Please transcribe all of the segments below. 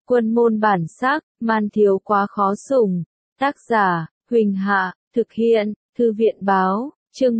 Quân môn bản sắc, man thiếu quá khó sủng. Tác giả, Huỳnh Hạ, thực hiện, Thư viện báo, chương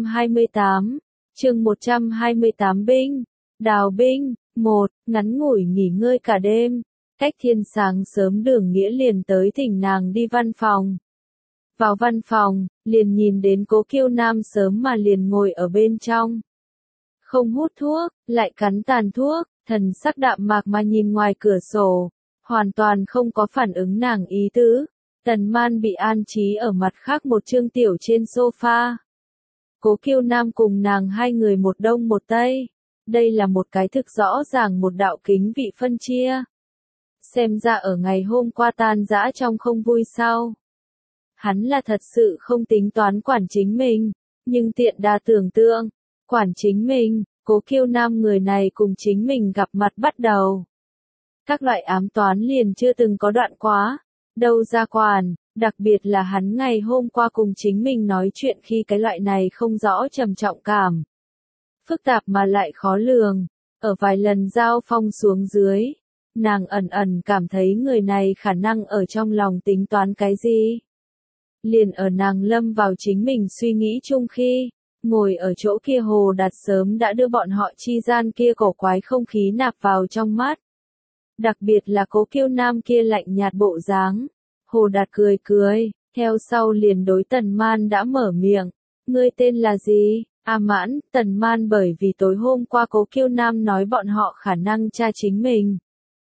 128, chương 128 binh, đào binh, 1, ngắn ngủi nghỉ ngơi cả đêm, cách thiên sáng sớm Đường Nghĩa liền tới thỉnh nàng đi văn phòng. Vào văn phòng, liền nhìn đến Cố Kiêu Nam sớm mà liền ngồi ở bên trong. Không hút thuốc, lại cắn tàn thuốc, thần sắc đạm mạc mà nhìn ngoài cửa sổ, hoàn toàn không có phản ứng nàng ý tứ. Tần Man bị an trí ở mặt khác một chương tiểu trên sofa. Cố Kiêu Nam cùng nàng hai người một đông một tây. Đây là một cái thực rõ ràng một đạo kính vị phân chia. Xem ra ở ngày hôm qua tan dã trong không vui sao. Hắn là thật sự không tính toán quản chính mình, nhưng tiện đa tưởng tượng, quản chính mình, Cố Kiêu Nam người này cùng chính mình gặp mặt bắt đầu. Các loại ám toán liền chưa từng có đoạn quá, đâu ra quản, đặc biệt là hắn ngày hôm qua cùng chính mình nói chuyện khi cái loại này không rõ trầm trọng cảm. Phức tạp mà lại khó lường, ở vài lần giao phong xuống dưới, nàng ẩn ẩn cảm thấy người này khả năng ở trong lòng tính toán cái gì. Liền ở nàng lâm vào chính mình suy nghĩ chung khi, ngồi ở chỗ kia Hồ Đạt sớm đã đưa bọn họ chi gian kia cổ quái không khí nạp vào trong mắt. Đặc biệt là Cố Kiêu Nam kia lạnh nhạt bộ dáng. Hồ Đạt cười cười, theo sau liền đối Tần Man đã mở miệng. Ngươi tên là gì? A Mãn. Tần Man bởi vì tối hôm qua Cố Kiêu Nam nói bọn họ khả năng tra chính mình.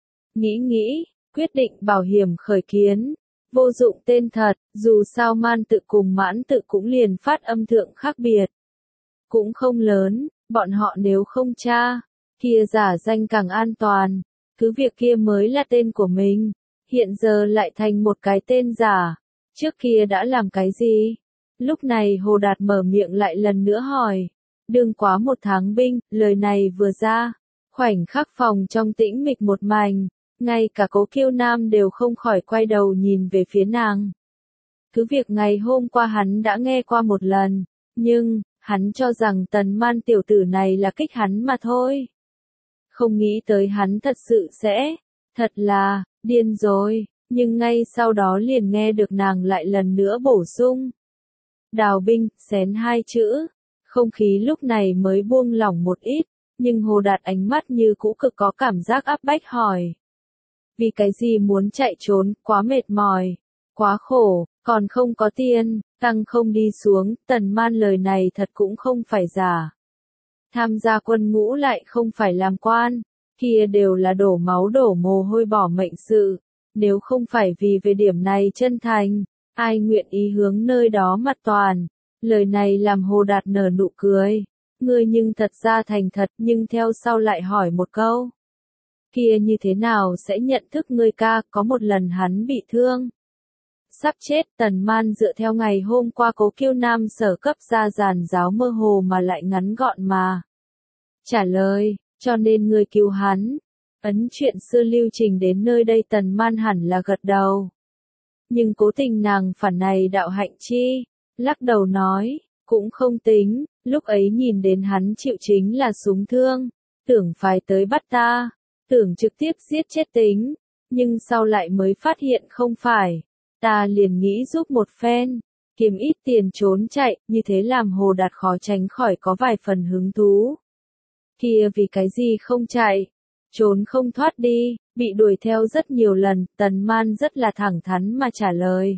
Nghĩ, quyết định bảo hiểm khởi kiến. Vô dụng tên thật, dù sao Man tự cùng Mãn tự cũng liền phát âm thượng khác biệt. Cũng không lớn, bọn họ nếu không tra, kia giả danh càng an toàn. Cứ việc kia mới là tên của mình, hiện giờ lại thành một cái tên giả. Trước kia đã làm cái gì? Lúc này Hồ Đạt mở miệng lại lần nữa hỏi. Đương quá 1 tháng binh, lời này vừa ra. Khoảnh khắc phòng trong tĩnh mịch một mảnh, ngay cả Cố Kiêu Nam đều không khỏi quay đầu nhìn về phía nàng. Cứ việc ngày hôm qua hắn đã nghe qua một lần, nhưng, hắn cho rằng Tần Man tiểu tử này là kích hắn mà thôi. Không nghĩ tới hắn thật sự sẽ, thật là, điên rồi, nhưng ngay sau đó liền nghe được nàng lại lần nữa bổ sung. Đào binh, xén 2 chữ, không khí lúc này mới buông lỏng một ít, nhưng Hồ Đạt ánh mắt như cũ cực có cảm giác áp bách hỏi. Vì cái gì muốn chạy trốn, quá mệt mỏi, quá khổ, còn không có tiền, tăng không đi xuống, Tần Man lời này thật cũng không phải giả. Tham gia quân ngũ lại không phải làm quan, kia đều là đổ máu đổ mồ hôi bỏ mệnh sự, nếu không phải vì về điểm này chân thành, ai nguyện ý hướng nơi đó mặt toàn. Lời này làm Hồ Đạt nở nụ cười, ngươi nhưng thật ra thành thật, nhưng theo sau lại hỏi một câu. Kia như thế nào sẽ nhận thức ngươi ca? Có một lần hắn bị thương, sắp chết. Tần Man dựa theo ngày hôm qua Cố Kiêu Nam sở cấp ra giàn giáo mơ hồ mà lại ngắn gọn mà trả lời, cho nên ngươi cứu hắn. Ấn chuyện xưa lưu trình đến nơi đây Tần Man hẳn là gật đầu. Nhưng cố tình nàng phản này đạo hạnh chi, lắc đầu nói, cũng không tính, lúc ấy nhìn đến hắn chịu chính là súng thương, tưởng phải tới bắt ta, tưởng trực tiếp giết chết tính, nhưng sau lại mới phát hiện không phải, ta liền nghĩ giúp một phen, kiếm ít tiền trốn chạy, như thế làm Hồ Đạt khó tránh khỏi có vài phần hứng thú. Kia vì cái gì không chạy, trốn không thoát đi, bị đuổi theo rất nhiều lần, Tần Man rất là thẳng thắn mà trả lời.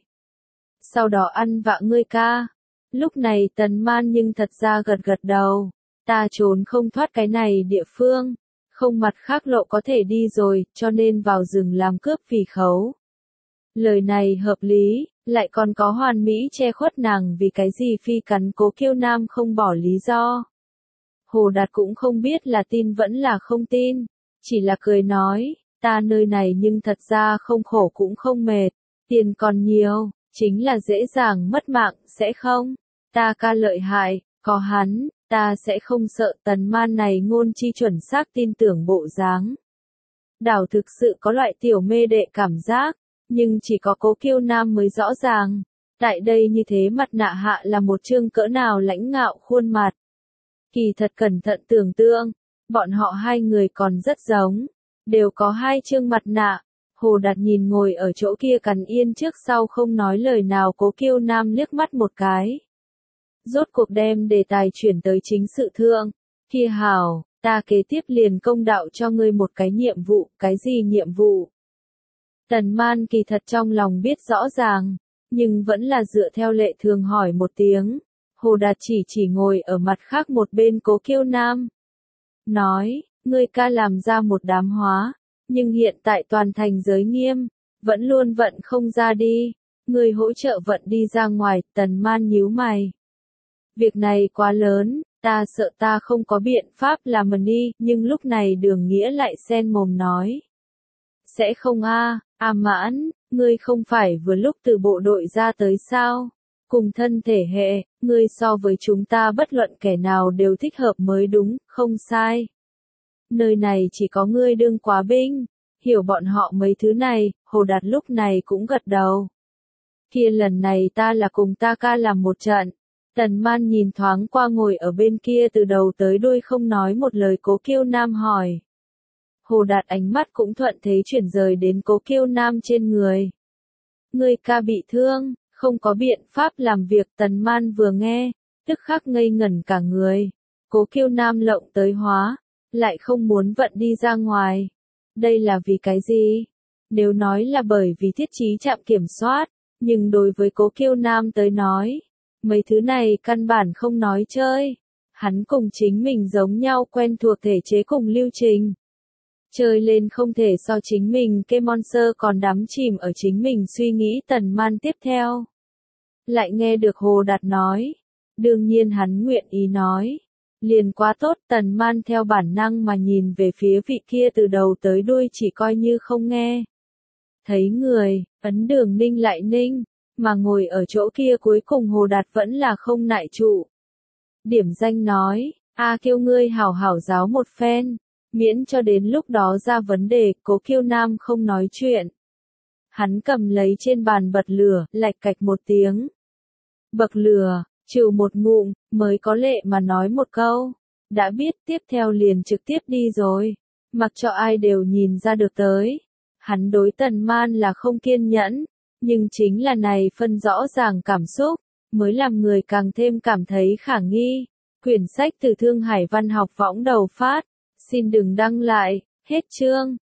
Sau đó ăn vạ ngươi ca. Lúc này Tần Man nhưng thật ra gật đầu, ta trốn không thoát cái này địa phương, không mặt khác lộ có thể đi rồi, cho nên vào rừng làm cướp phỉ khấu. Lời này hợp lý, lại còn có hoàn mỹ che khuất nàng vì cái gì phi cắn Cố Kiêu Nam không bỏ lý do. Hồ Đạt cũng không biết là tin vẫn là không tin, chỉ là cười nói, ta nơi này nhưng thật ra không khổ cũng không mệt, tiền còn nhiều, chính là dễ dàng mất mạng, sẽ không? Ta ca lợi hại, có hắn, ta sẽ không sợ. Tần Man này ngôn chi chuẩn xác tin tưởng bộ dáng. Đảo thực sự có loại tiểu mê đệ cảm giác, nhưng chỉ có Cố Kiêu Nam mới rõ ràng. Tại đây như thế mặt nạ hạ là một chương cỡ nào lãnh ngạo khuôn mặt. Kỳ thật cẩn thận tưởng tượng, bọn họ hai người còn rất giống, đều có 2 chương mặt nạ. Hồ Đạt nhìn ngồi ở chỗ kia cằn yên trước sau không nói lời nào Cố Kiêu Nam liếc mắt một cái. Rốt cuộc đem đề tài chuyển tới chính sự thượng. Kia hảo, ta kế tiếp liền công đạo cho ngươi một cái nhiệm vụ, cái gì nhiệm vụ? Tần Man kỳ thật trong lòng biết rõ ràng, nhưng vẫn là dựa theo lệ thường hỏi một tiếng. Hồ Đạt chỉ ngồi ở mặt khác một bên Cố Kiêu Nam. Nói, ngươi ca làm ra một đám hóa, nhưng hiện tại toàn thành giới nghiêm, vẫn luôn vận không ra đi. Ngươi hỗ trợ vận đi ra ngoài, Tần Man nhíu mày. Việc này quá lớn, ta sợ ta không có biện pháp làm mà đi, nhưng lúc này Đường Nghĩa lại xen mồm nói. Sẽ không A Mãn, ngươi không phải vừa lúc từ bộ đội ra tới sao? Cùng thân thể hệ, ngươi so với chúng ta bất luận kẻ nào đều thích hợp mới đúng, không sai. Nơi này chỉ có ngươi đương quá binh, hiểu bọn họ mấy thứ này, Hồ Đạt lúc này cũng gật đầu. Kia lần này ta là cùng ta ca làm một trận. Tần Man nhìn thoáng qua ngồi ở bên kia từ đầu tới đuôi không nói một lời Cố Kiêu Nam hỏi. Hồ Đạt ánh mắt cũng thuận thế chuyển rời đến Cố Kiêu Nam trên người. Ngươi ca bị thương, không có biện pháp làm việc. Tần Man vừa nghe, tức khắc ngây ngẩn cả người. Cố Kiêu Nam lộng tới hóa, lại không muốn vận đi ra ngoài. Đây là vì cái gì? Nếu nói là bởi vì thiết trí trạm kiểm soát, nhưng đối với Cố Kiêu Nam tới nói, mấy thứ này căn bản không nói chơi. Hắn cùng chính mình giống nhau quen thuộc thể chế cùng lưu trình. Chơi lên không thể so chính mình kê monster còn đắm chìm ở chính mình suy nghĩ. Tần Man tiếp theo. Lại nghe được Hồ Đạt nói. Đương nhiên hắn nguyện ý nói. Liền quá tốt. Tần Man theo bản năng mà nhìn về phía vị kia từ đầu tới đuôi chỉ coi như không nghe. Thấy người, ấn Đường Ninh lại ninh, mà ngồi ở chỗ kia cuối cùng Hồ Đạt vẫn là không nại trụ. Điểm danh nói, kêu ngươi hảo hảo giáo một phen, miễn cho đến lúc đó ra vấn đề. Cố Kiêu Nam không nói chuyện. Hắn cầm lấy trên bàn bật lửa, lạch cạch một tiếng. Bậc lửa, chịu một ngụm, mới có lệ mà nói một câu. Đã biết tiếp theo liền trực tiếp đi rồi. Mặc cho ai đều nhìn ra được tới. Hắn đối Tần Man là không kiên nhẫn. Nhưng chính là này phân rõ ràng cảm xúc, mới làm người càng thêm cảm thấy khả nghi. Quyển sách từ Thương Hải Văn học võng đầu phát. Xin đừng đăng lại, hết chương.